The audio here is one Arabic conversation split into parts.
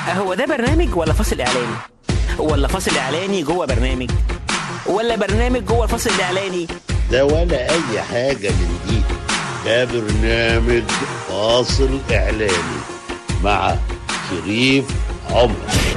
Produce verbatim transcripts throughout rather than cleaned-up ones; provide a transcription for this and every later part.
هو ده برنامج ولا فاصل اعلاني؟ ولا فاصل اعلاني جوه برنامج؟ ولا برنامج جوه الفاصل الاعلاني؟ ده ولا اي حاجة من دي. ده برنامج فاصل اعلاني مع شريف عمر.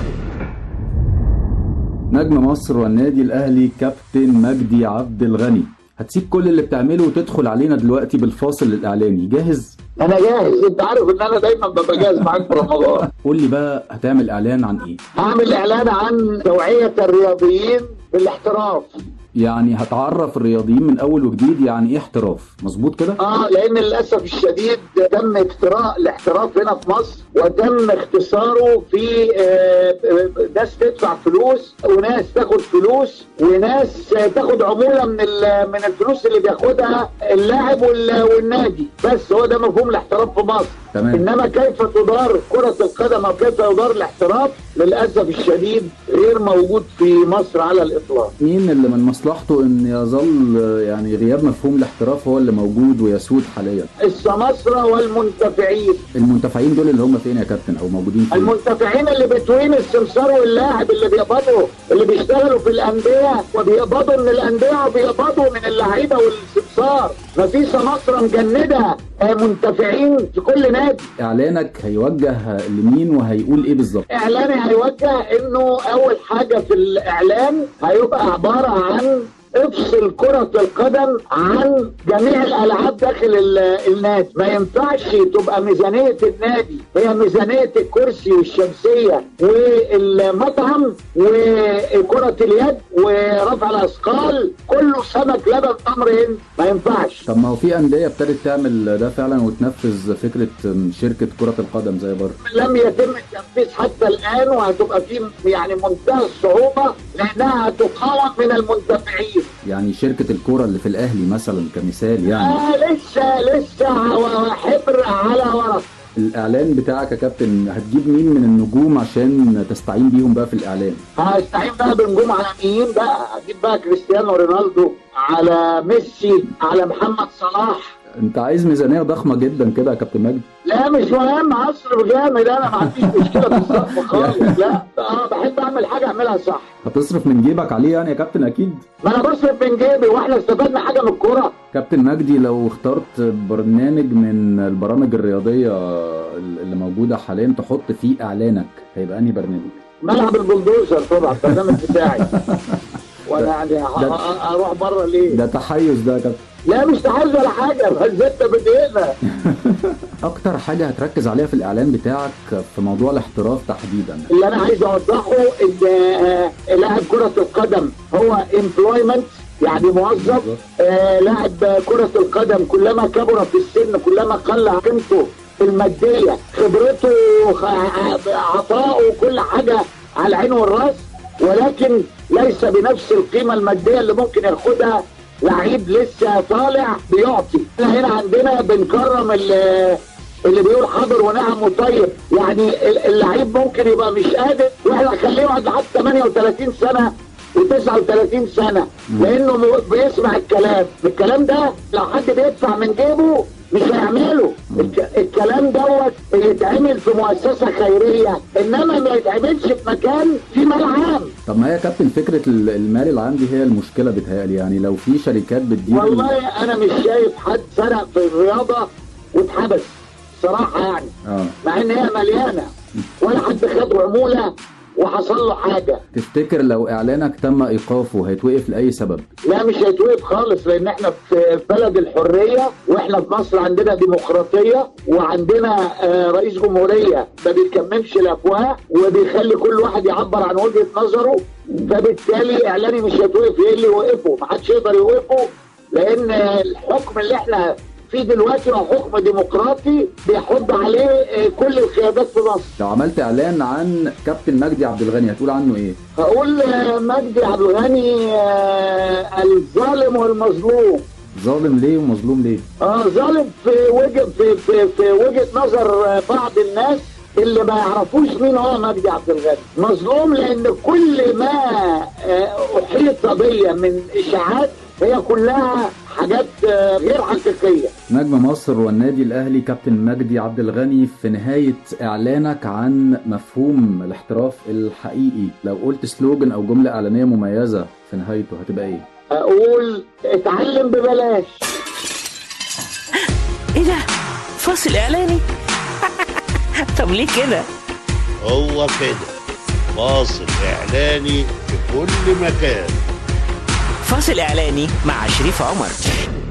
نجم مصر والنادي الاهلي كابتن مجدي عبد الغني، هتسيب كل اللي بتعمله وتدخل علينا دلوقتي بالفاصل الاعلاني، جاهز؟ انا جاهز، انت عارف ان انا دايما ببقى جاهز معاك في رمضان. قول لي بقى، هتعمل اعلان عن ايه؟ هعمل اعلان عن توعية الرياضيين بالاحتراف. يعني هتعرف الرياضيين من اول وجديد يعني ايه احتراف، مظبوط كده؟ اه لان للاسف الشديد تم اختراع الاحتراف هنا في مصر، وتم اختصاره في آه ناس تدفع فلوس وناس تاخد فلوس وناس تاخد عمولة من من الفلوس اللي بياخدها اللاعب والنادي، بس هو ده مفهوم الاحتراف في مصر. تمام. انما كيف تدار كرة القدم او كيف يدار الاحتراف للاسف الشديد غير موجود في مصر على الاطلاق. مين اللي من مصلحته ان يظل يعني غياب مفهوم الاحتراف هو اللي موجود ويسود حاليا؟ السماسرة والمنتفعين. المنتفعين دول اللي هم فين يا كابتن او موجودين فين؟ المنتفعين اللي بتوين السمسار واللاعب، اللي بيقبضوا، اللي بيشتغلوا في الانديه وبيقبضوا من الانديه وبيقبضوا من اللعيبه والسمسار. ما في سماسرة مجنده منتفعين في كل نادي. اعلانك هيوجه لمين وهيقول ايه بالظبط؟ اعلاني هيوجه انه اول حاجه في الاعلان هيبقى عباره عن افصل كرة القدم عن جميع الالعاب داخل النادي. ما ينفعش تبقى ميزانية النادي هي ميزانية الكرسي والشمسية والمطعم وكرة اليد ورفع الاثقال، كله سمك لبن تمر هند. ما ينفعش. طب ما هو في اندية ابتدت تعمل ده فعلا وتنفذ فكرة شركة كرة القدم زي بره. لم يتم التنفيذ حتى الان، وهتبقى في يعني منتهى الصعوبة لانها تقاوم من المنتفعين. يعني شركة الكورة اللي في الأهلي مثلا كمثال يعني. آه لسه لسه حبر على ورق. الإعلان بتاعك يا كابتن هتجيب مين من النجوم عشان تستعين بيهم بقى في الإعلان؟ هستعين بقى بنجوم عالميين بقى، هجيب بقى كريستيانو رونالدو، على ميسي، على محمد صلاح. انت عايز ميزانية ضخمة جدا كده يا كابتن مجدي؟ لا مش مهم، اصرف جامد، انا ما عنديش مشكلة في الصرف خالص. لا اه بحب اعمل حاجة اعملها صح. هتصرف من جيبك عليه يعني يا كابتن اكيد؟ ما انا بصرف من جيبي، واحنا استفدنا حاجة من الكورة؟ كابتن مجدي، لو اخترت برنامج من البرامج الرياضية اللي موجودة حاليا تحط فيه اعلانك، هيبقى انهي برنامج؟ ملعب البلدوزر طبعا، البرنامج بتاعي. وانا يعني اروح بره ليه؟ ده تحيز ده يا كابتن. لا مش تحيز ولا حاجه، بس بدينا. اكتر حاجه هتركز عليها في الاعلان بتاعك في موضوع الاحتراف تحديدا؟ اللي انا عايز اوضحه ان لاعب كره القدم هو امبلويمنت، يعني موظف. آه لاعب كره القدم كلما كبر في السن كلما قل قيمته الماديه، خبرته، عطائه، كل حاجه على العين والراس، ولكن ليس بنفس القيمة المادية اللي ممكن ياخدها لعيب لسه طالع بيعطي. احنا هنا عندنا بنكرم اللي, اللي بيقول حاضر ونعم وطيب. يعني اللعيب ممكن يبقى مش قادر واحنا نخليه يقعد لحد ثمانية وثلاثين سنة وتسعة وثلاثين سنة لانه بيسمع الكلام. الكلام ده لو حد بيدفع من جيبه مش هيعمله. الكلام دوت يتعمل في مؤسسة خيرية، انما ما يتعملش في مكان في مال عام. طب ما هي كابتن فكرة المال العام دي هي المشكلة بتهيألي، يعني لو في شركات بتدير. والله انا مش شايف حد سرق في الرياضة واتحبس صراحة يعني. آه. مع ان هي مليانة، ولا حد خد عمولة وحصل له حاجة. تفتكر لو اعلانك تم ايقافه هيتوقف لاي سبب؟ لا مش هيتوقف خالص، لان احنا في بلد الحرية، واحنا في مصر عندنا ديمقراطية، وعندنا آه رئيس جمهورية ما بيكممش الافواه وبيخلي كل واحد يعبر عن وجهة نظره. فبالتالي اعلاني مش هيتوقف. ايه اللي يوقفه؟ محدش يقدر يوقفه، لان الحكم اللي احنا في دلوقتي هو حكم ديمقراطي بيحض عليه كل القيادات في مصر. لو عملت اعلان عن كابتن مجدي عبد الغني هتقول عنه ايه؟ هقول مجدي عبد الغني الظالم والمظلوم. ظالم ليه ومظلوم ليه؟ اه ظالم في وجه في في, في وجهة نظر بعض الناس اللي ما يعرفوش مين هو مجدي عبد الغني. مظلوم لان كل ما احيط بيا من اشاعات هي كلها حاجات آه، غير حقيقيه. نجم مصر والنادي الاهلي كابتن مجدي عبد الغني، في نهايه اعلانك عن مفهوم الاحتراف الحقيقي، لو قلت سلوجن او جمله اعلانيه مميزه في نهايته هتبقى ايه؟ اقول اتعلم ببلاش. ايه ده؟ فاصل اعلاني؟ طب ليه كده؟ هو كده فاصل إعلاني في كل مكان. فاصل اعلاني مع شريف عمر.